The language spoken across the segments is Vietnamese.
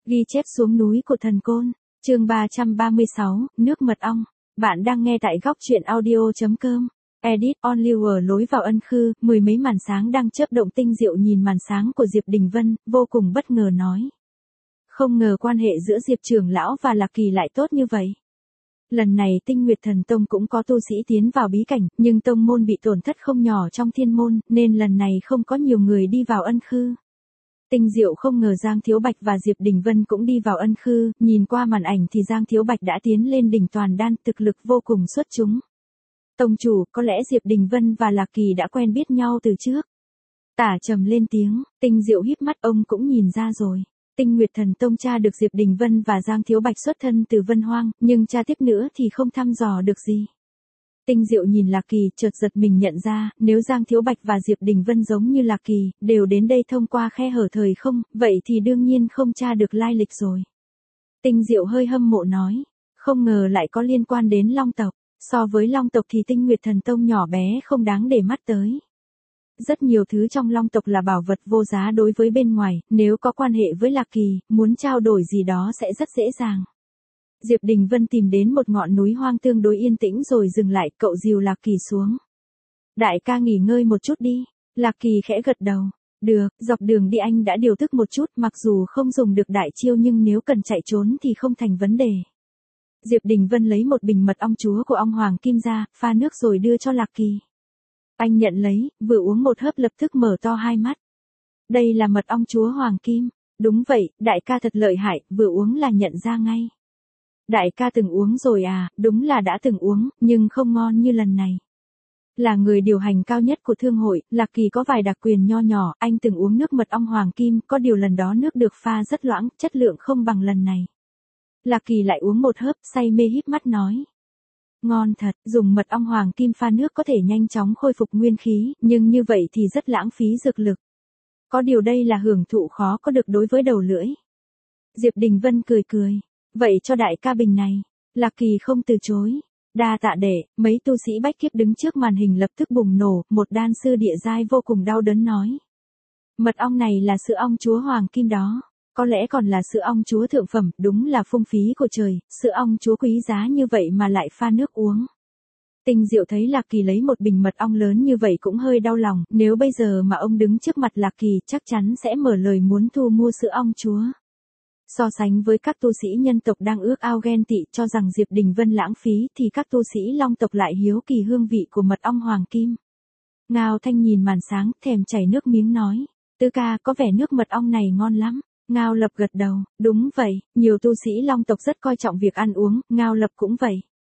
Ghi chép xuống núi của thần côn, chương 336, nước mật ong. Bạn đang nghe tại góc truyện audio.com. Edit Onlywar lối vào ân khư, mười mấy màn sáng đang chớp động. Tinh Diệu nhìn màn sáng của Diệp Đình Vân, vô cùng bất ngờ nói. Không ngờ quan hệ giữa Diệp trưởng lão và Lạc Kỳ lại tốt như vậy. Lần này Tinh Nguyệt Thần Tông cũng có tu sĩ tiến vào bí cảnh, nhưng tông môn bị tổn thất không nhỏ trong thiên môn, nên lần này không có nhiều người đi vào ân khư. Tinh Diệu không ngờ Giang Thiếu Bạch và Diệp Đình Vân cũng đi vào ân khư, nhìn qua màn ảnh thì Giang Thiếu Bạch đã tiến lên đỉnh toàn đan, thực lực vô cùng xuất chúng. Tông chủ, có lẽ Diệp Đình Vân và Lạc Kỳ đã quen biết nhau từ trước. Tả Trầm lên tiếng, Tinh Diệu híp mắt, ông cũng nhìn ra rồi. Tinh Nguyệt Thần Tông tra được Diệp Đình Vân và Giang Thiếu Bạch xuất thân từ Vân Hoang, nhưng tra tiếp nữa thì không thăm dò được gì. Tinh Diệu nhìn Lạc Kỳ, chợt giật mình nhận ra, nếu Giang Thiếu Bạch và Diệp Đình Vân giống như Lạc Kỳ, đều đến đây thông qua khe hở thời không, vậy thì đương nhiên không tra được lai lịch rồi. Tinh Diệu hơi hâm mộ nói, không ngờ lại có liên quan đến Long tộc, so với Long tộc thì Tinh Nguyệt Thần Tông nhỏ bé không đáng để mắt tới. Rất nhiều thứ trong Long tộc là bảo vật vô giá đối với bên ngoài, nếu có quan hệ với Lạc Kỳ, muốn trao đổi gì đó sẽ rất dễ dàng. Diệp Đình Vân tìm đến một ngọn núi hoang tương đối yên tĩnh rồi dừng lại, cậu dìu Lạc Kỳ xuống. Đại ca nghỉ ngơi một chút đi. Lạc Kỳ khẽ gật đầu. Được, dọc đường đi anh đã điều tức một chút, mặc dù không dùng được đại chiêu nhưng nếu cần chạy trốn thì không thành vấn đề. Diệp Đình Vân lấy một bình mật ong chúa của ong hoàng kim ra, pha nước rồi đưa cho Lạc Kỳ. Anh nhận lấy, vừa uống một hớp lập tức mở to hai mắt. Đây là mật ong chúa hoàng kim. Đúng vậy, đại ca thật lợi hại, vừa uống là nhận ra ngay. Đại ca từng uống rồi à? Đúng là đã từng uống, nhưng không ngon như lần này. Là người điều hành cao nhất của thương hội, Lạc Kỳ có vài đặc quyền nho nhỏ, anh từng uống nước mật ong hoàng kim, có điều lần đó nước được pha rất loãng, chất lượng không bằng lần này. Lạc Kỳ lại uống một hớp, say mê híp mắt nói. Ngon thật, dùng mật ong hoàng kim pha nước có thể nhanh chóng khôi phục nguyên khí, nhưng như vậy thì rất lãng phí dược lực. Có điều đây là hưởng thụ khó có được đối với đầu lưỡi. Diệp Đình Vân cười cười. Vậy cho đại ca bình này. Lạc Kỳ không từ chối. Đa tạ đệ. Mấy tu sĩ bách kiếp đứng trước màn hình lập tức bùng nổ. Một đan sư địa giai vô cùng đau đớn nói. Mật ong này là sữa ong chúa hoàng kim đó. Có lẽ còn là sữa ong chúa thượng phẩm. Đúng là phung phí của trời. Sữa ong chúa quý giá như vậy mà lại pha nước uống. Tinh Diệu thấy Lạc Kỳ lấy một bình mật ong lớn như vậy cũng hơi đau lòng. Nếu bây giờ mà ông đứng trước mặt Lạc Kỳ chắc chắn sẽ mở lời muốn thu mua sữa ong chúa. So sánh với các tu sĩ nhân tộc đang ước ao ghen tị cho rằng Diệp Đình Vân lãng phí thì các tu sĩ Long tộc lại hiếu kỳ hương vị của mật ong hoàng kim. Ngao Thanh nhìn màn sáng, thèm chảy nước miếng nói. Tứ ca, có vẻ nước mật ong này ngon lắm. Ngao Lập gật đầu, đúng vậy, nhiều tu sĩ Long tộc rất coi trọng việc ăn uống, Ngao Lập cũng vậy.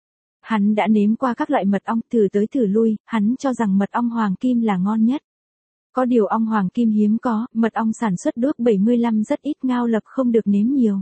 Hắn đã nếm qua các loại mật ong, thử tới thử lui, hắn cho rằng mật ong hoàng kim là ngon nhất. Có điều ong hoàng kim hiếm có, mật ong sản xuất đốt 75 rất ít, Ngao Lập không được nếm nhiều.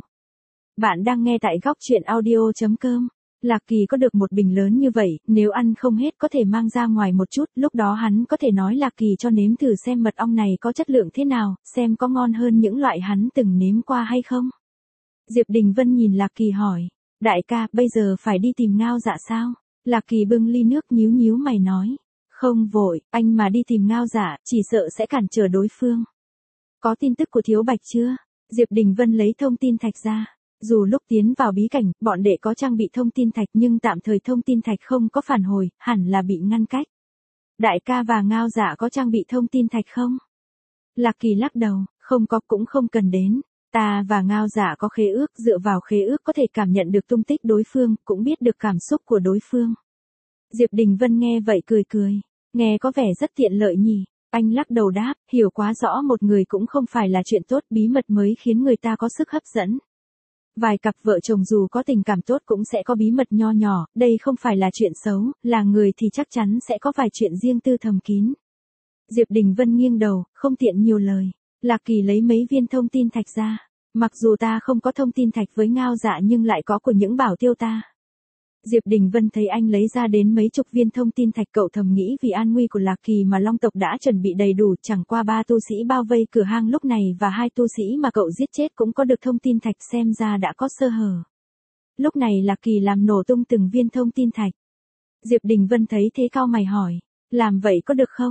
Bạn đang nghe tại góc truyện audio.com. Lạc Kỳ có được một bình lớn như vậy, nếu ăn không hết có thể mang ra ngoài một chút, lúc đó hắn có thể nói Lạc Kỳ cho nếm thử xem mật ong này có chất lượng thế nào, xem có ngon hơn những loại hắn từng nếm qua hay không. Diệp Đình Vân nhìn Lạc Kỳ hỏi, đại ca, bây giờ phải đi tìm Ngao Dạ sao? Lạc Kỳ bưng ly nước nhíu nhíu mày nói. Không vội, anh mà đi tìm Ngao Dạ, chỉ sợ sẽ cản trở đối phương. Có tin tức của Thiếu Bạch chưa? Diệp Đình Vân lấy thông tin thạch ra. Dù lúc tiến vào bí cảnh, bọn đệ có trang bị thông tin thạch nhưng tạm thời thông tin thạch không có phản hồi, hẳn là bị ngăn cách. Đại ca và Ngao Dạ có trang bị thông tin thạch không? Lạc Kỳ lắc đầu, không có cũng không cần đến. Ta và Ngao Dạ có khế ước, dựa vào khế ước có thể cảm nhận được tung tích đối phương, cũng biết được cảm xúc của đối phương. Diệp Đình Vân nghe vậy cười cười. Nghe có vẻ rất tiện lợi nhỉ. Anh lắc đầu đáp, hiểu quá rõ một người cũng không phải là chuyện tốt, bí mật mới khiến người ta có sức hấp dẫn. Vài cặp vợ chồng dù có tình cảm tốt cũng sẽ có bí mật nho nhỏ, đây không phải là chuyện xấu, là người thì chắc chắn sẽ có vài chuyện riêng tư thầm kín. Diệp Đình Vân nghiêng đầu, không tiện nhiều lời. Lạc Kỳ lấy mấy viên thông tin thạch ra. Mặc dù ta không có thông tin thạch với Ngao Dạ nhưng lại có của những bảo tiêu ta. Diệp Đình Vân thấy anh lấy ra đến mấy chục viên thông tin thạch, cậu thầm nghĩ vì an nguy của Lạc Kỳ mà Long tộc đã chuẩn bị đầy đủ, chẳng qua 3 tu sĩ bao vây cửa hang lúc này và 2 tu sĩ mà cậu giết chết cũng có được thông tin thạch, xem ra đã có sơ hở. Lúc này Lạc Kỳ làm nổ tung từng viên thông tin thạch. Diệp Đình Vân thấy thế cau mày hỏi, làm vậy có được không?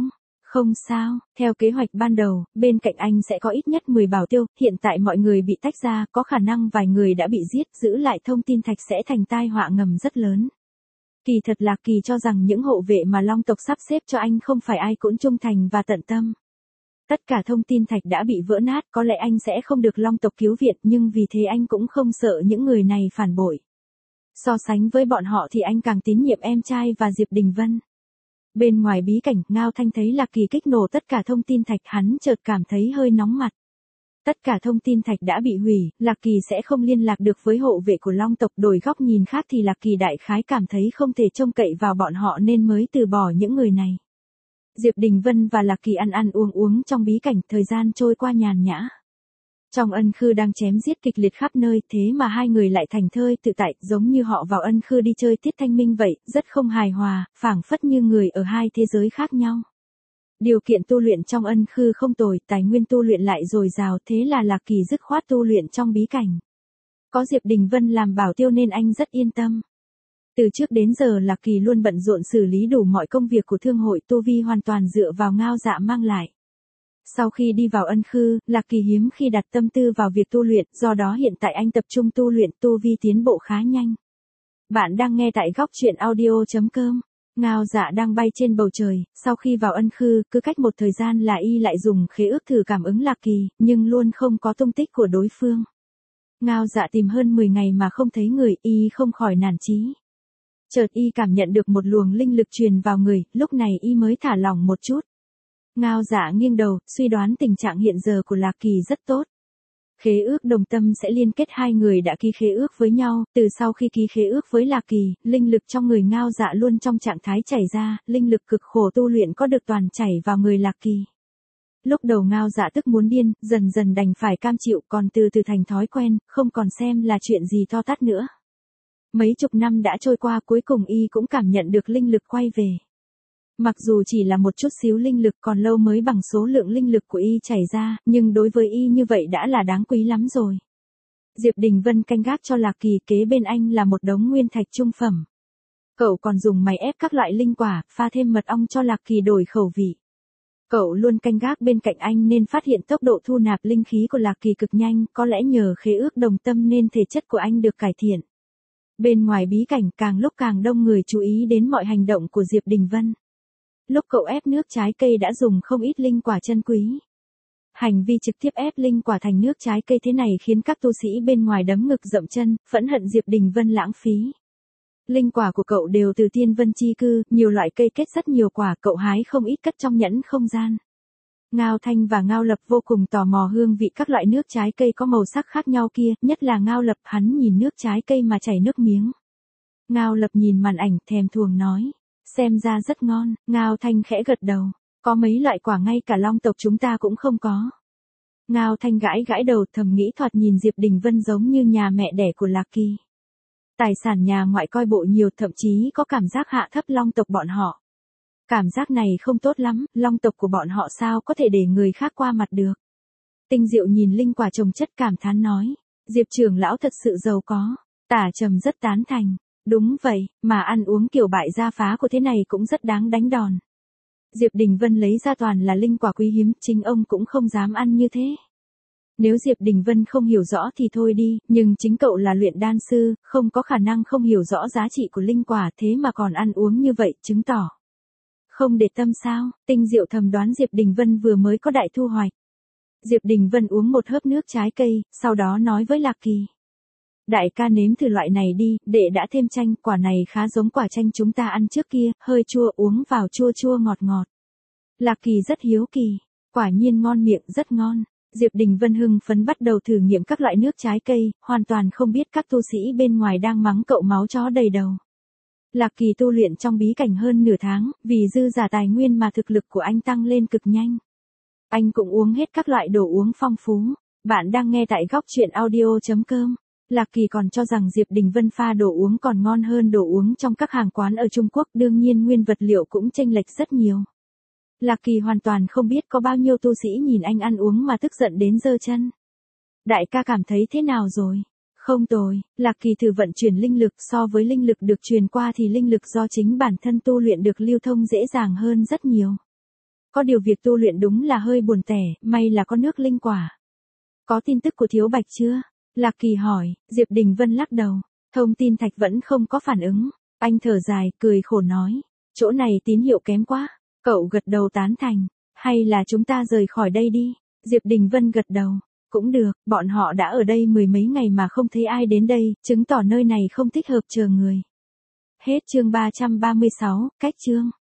Không sao, theo kế hoạch ban đầu, bên cạnh anh sẽ có ít nhất 10 bảo tiêu, hiện tại mọi người bị tách ra, có khả năng vài người đã bị giết, giữ lại thông tin thạch sẽ thành tai họa ngầm rất lớn. Kỳ thật Lạc Kỳ cho rằng những hộ vệ mà Long tộc sắp xếp cho anh không phải ai cũng trung thành và tận tâm. Tất cả thông tin thạch đã bị vỡ nát, có lẽ anh sẽ không được Long tộc cứu viện, nhưng vì thế anh cũng không sợ những người này phản bội. So sánh với bọn họ thì anh càng tín nhiệm em trai và Diệp Đình Vân. Bên ngoài bí cảnh, Ngao Thanh thấy Lạc Kỳ kích nổ tất cả thông tin thạch, hắn chợt cảm thấy hơi nóng mặt. Tất cả thông tin thạch đã bị hủy, Lạc Kỳ sẽ không liên lạc được với hộ vệ của Long tộc, đổi góc nhìn khác thì Lạc Kỳ đại khái cảm thấy không thể trông cậy vào bọn họ nên mới từ bỏ những người này. Diệp Đình Vân và Lạc Kỳ ăn uống trong bí cảnh, thời gian trôi qua nhàn nhã. Trong ân khư đang chém giết kịch liệt khắp nơi, thế mà hai người lại thành thơi tự tại, giống như họ vào ân khư đi chơi tiết thanh minh vậy, rất không hài hòa, phảng phất như người ở hai thế giới khác nhau. Điều kiện tu luyện trong ân khư không tồi, tài nguyên tu luyện lại dồi dào, thế là Lạc Kỳ dứt khoát tu luyện trong bí cảnh. Có Diệp Đình Vân làm bảo tiêu nên anh rất yên tâm. Từ trước đến giờ Lạc Kỳ luôn bận rộn xử lý đủ mọi công việc của thương hội, tu vi hoàn toàn dựa vào Ngao Dạ mang lại. Sau khi đi vào ân khư, Lạc Kỳ hiếm khi đặt tâm tư vào việc tu luyện, do đó hiện tại anh tập trung tu luyện, tu vi tiến bộ khá nhanh. Bạn đang nghe tại góc truyện audio.com. Ngao Dạ đang bay trên bầu trời, sau khi vào ân khư, cứ cách một thời gian là y lại dùng khế ước thử cảm ứng Lạc Kỳ, nhưng luôn không có tung tích của đối phương. Ngao Dạ tìm hơn 10 ngày mà không thấy người, y không khỏi nản chí. Chợt y cảm nhận được một luồng linh lực truyền vào người, lúc này y mới thả lỏng một chút. Ngao Dạ nghiêng đầu, suy đoán tình trạng hiện giờ của Lạc Kỳ rất tốt. Khế ước đồng tâm sẽ liên kết hai người đã ký khế ước với nhau, từ sau khi ký khế ước với Lạc Kỳ, linh lực trong người Ngao Dạ luôn trong trạng thái chảy ra, linh lực cực khổ tu luyện có được toàn chảy vào người Lạc Kỳ. Lúc đầu Ngao Dạ tức muốn điên, dần dần đành phải cam chịu, còn từ từ thành thói quen, không còn xem là chuyện gì to tát nữa. Mấy chục năm đã trôi qua, cuối cùng y cũng cảm nhận được linh lực quay về. Mặc dù chỉ là một chút xíu linh lực, còn lâu mới bằng số lượng linh lực của y chảy ra, nhưng đối với y như vậy đã là đáng quý lắm rồi. Diệp Đình Vân canh gác cho Lạc Kỳ, kế bên anh là một đống nguyên thạch trung phẩm. Cậu còn dùng máy ép các loại linh quả, pha thêm mật ong cho Lạc Kỳ đổi khẩu vị. Cậu luôn canh gác bên cạnh anh nên phát hiện tốc độ thu nạp linh khí của Lạc Kỳ cực nhanh, có lẽ nhờ khế ước đồng tâm nên thể chất của anh được cải thiện. Bên ngoài bí cảnh càng lúc càng đông người chú ý đến mọi hành động của Diệp Đình Vân. Lúc cậu ép nước trái cây đã dùng không ít linh quả chân quý. Hành vi trực tiếp ép linh quả thành nước trái cây thế này khiến các tu sĩ bên ngoài đấm ngực dậm chân, phẫn hận Diệp Đình Vân lãng phí. Linh quả của cậu đều từ Tiên Vân Chi Cư, nhiều loại cây kết rất nhiều quả, cậu hái không ít cất trong nhẫn không gian. Ngao Thanh và Ngao Lập vô cùng tò mò hương vị các loại nước trái cây có màu sắc khác nhau kia, nhất là Ngao Lập, hắn nhìn nước trái cây mà chảy nước miếng. Ngao Lập nhìn màn ảnh thèm thuồng nói, xem ra rất ngon. Ngao Thanh khẽ gật đầu, có mấy loại quả ngay cả Long tộc chúng ta cũng không có. Ngao Thanh gãi gãi đầu, thầm nghĩ thoạt nhìn Diệp Đình Vân giống như nhà mẹ đẻ của Lạc Kỳ. Tài sản nhà ngoại coi bộ nhiều, thậm chí có cảm giác hạ thấp Long tộc bọn họ. Cảm giác này không tốt lắm, Long tộc của bọn họ sao có thể để người khác qua mặt được. Tinh Diệu nhìn linh quả trồng chất cảm thán nói, Diệp trưởng lão thật sự giàu có. Tả Trầm rất tán thành, đúng vậy, mà ăn uống kiểu bại gia phá của thế này cũng rất đáng đánh đòn. Diệp Đình Vân lấy ra toàn là linh quả quý hiếm, chính ông cũng không dám ăn như thế. Nếu Diệp Đình Vân không hiểu rõ thì thôi đi, nhưng chính cậu là luyện đan sư, không có khả năng không hiểu rõ giá trị của linh quả, thế mà còn ăn uống như vậy, chứng tỏ không để tâm sao. Tinh Diệu thầm đoán Diệp Đình Vân vừa mới có đại thu hoạch. Diệp Đình Vân uống một hớp nước trái cây, sau đó nói với Lạc Kỳ. Đại ca nếm thử loại này đi, đệ đã thêm chanh, quả này khá giống quả chanh chúng ta ăn trước kia, hơi chua, uống vào chua chua ngọt ngọt. Lạc Kỳ rất hiếu kỳ, quả nhiên ngon miệng, rất ngon. Diệp Đình Vân hưng phấn bắt đầu thử nghiệm các loại nước trái cây, hoàn toàn không biết các tu sĩ bên ngoài đang mắng cậu máu chó đầy đầu. Lạc Kỳ tu luyện trong bí cảnh hơn nửa tháng, vì dư giả tài nguyên mà thực lực của anh tăng lên cực nhanh. Anh cũng uống hết các loại đồ uống phong phú. Bạn đang nghe tại góc truyện audio.com. Lạc Kỳ còn cho rằng Diệp Đình Vân pha đồ uống còn ngon hơn đồ uống trong các hàng quán ở Trung Quốc, đương nhiên nguyên vật liệu cũng chênh lệch rất nhiều. Lạc Kỳ hoàn toàn không biết có bao nhiêu tu sĩ nhìn anh ăn uống mà tức giận đến giơ chân. Đại ca cảm thấy thế nào rồi? Không tồi, Lạc Kỳ thử vận chuyển linh lực, so với linh lực được truyền qua thì linh lực do chính bản thân tu luyện được lưu thông dễ dàng hơn rất nhiều. Có điều việc tu luyện đúng là hơi buồn tẻ, may là có nước linh quả. Có tin tức của Thiếu Bạch chưa? Lạc Kỳ hỏi, Diệp Đình Vân lắc đầu. Thông tin thạch vẫn không có phản ứng. Anh thở dài, cười khổ nói. Chỗ này tín hiệu kém quá. Cậu gật đầu tán thành. Hay là chúng ta rời khỏi đây đi? Diệp Đình Vân gật đầu. Cũng được, bọn họ đã ở đây mười mấy ngày mà không thấy ai đến đây, chứng tỏ nơi này không thích hợp chờ người. Hết chương 336, cách chương.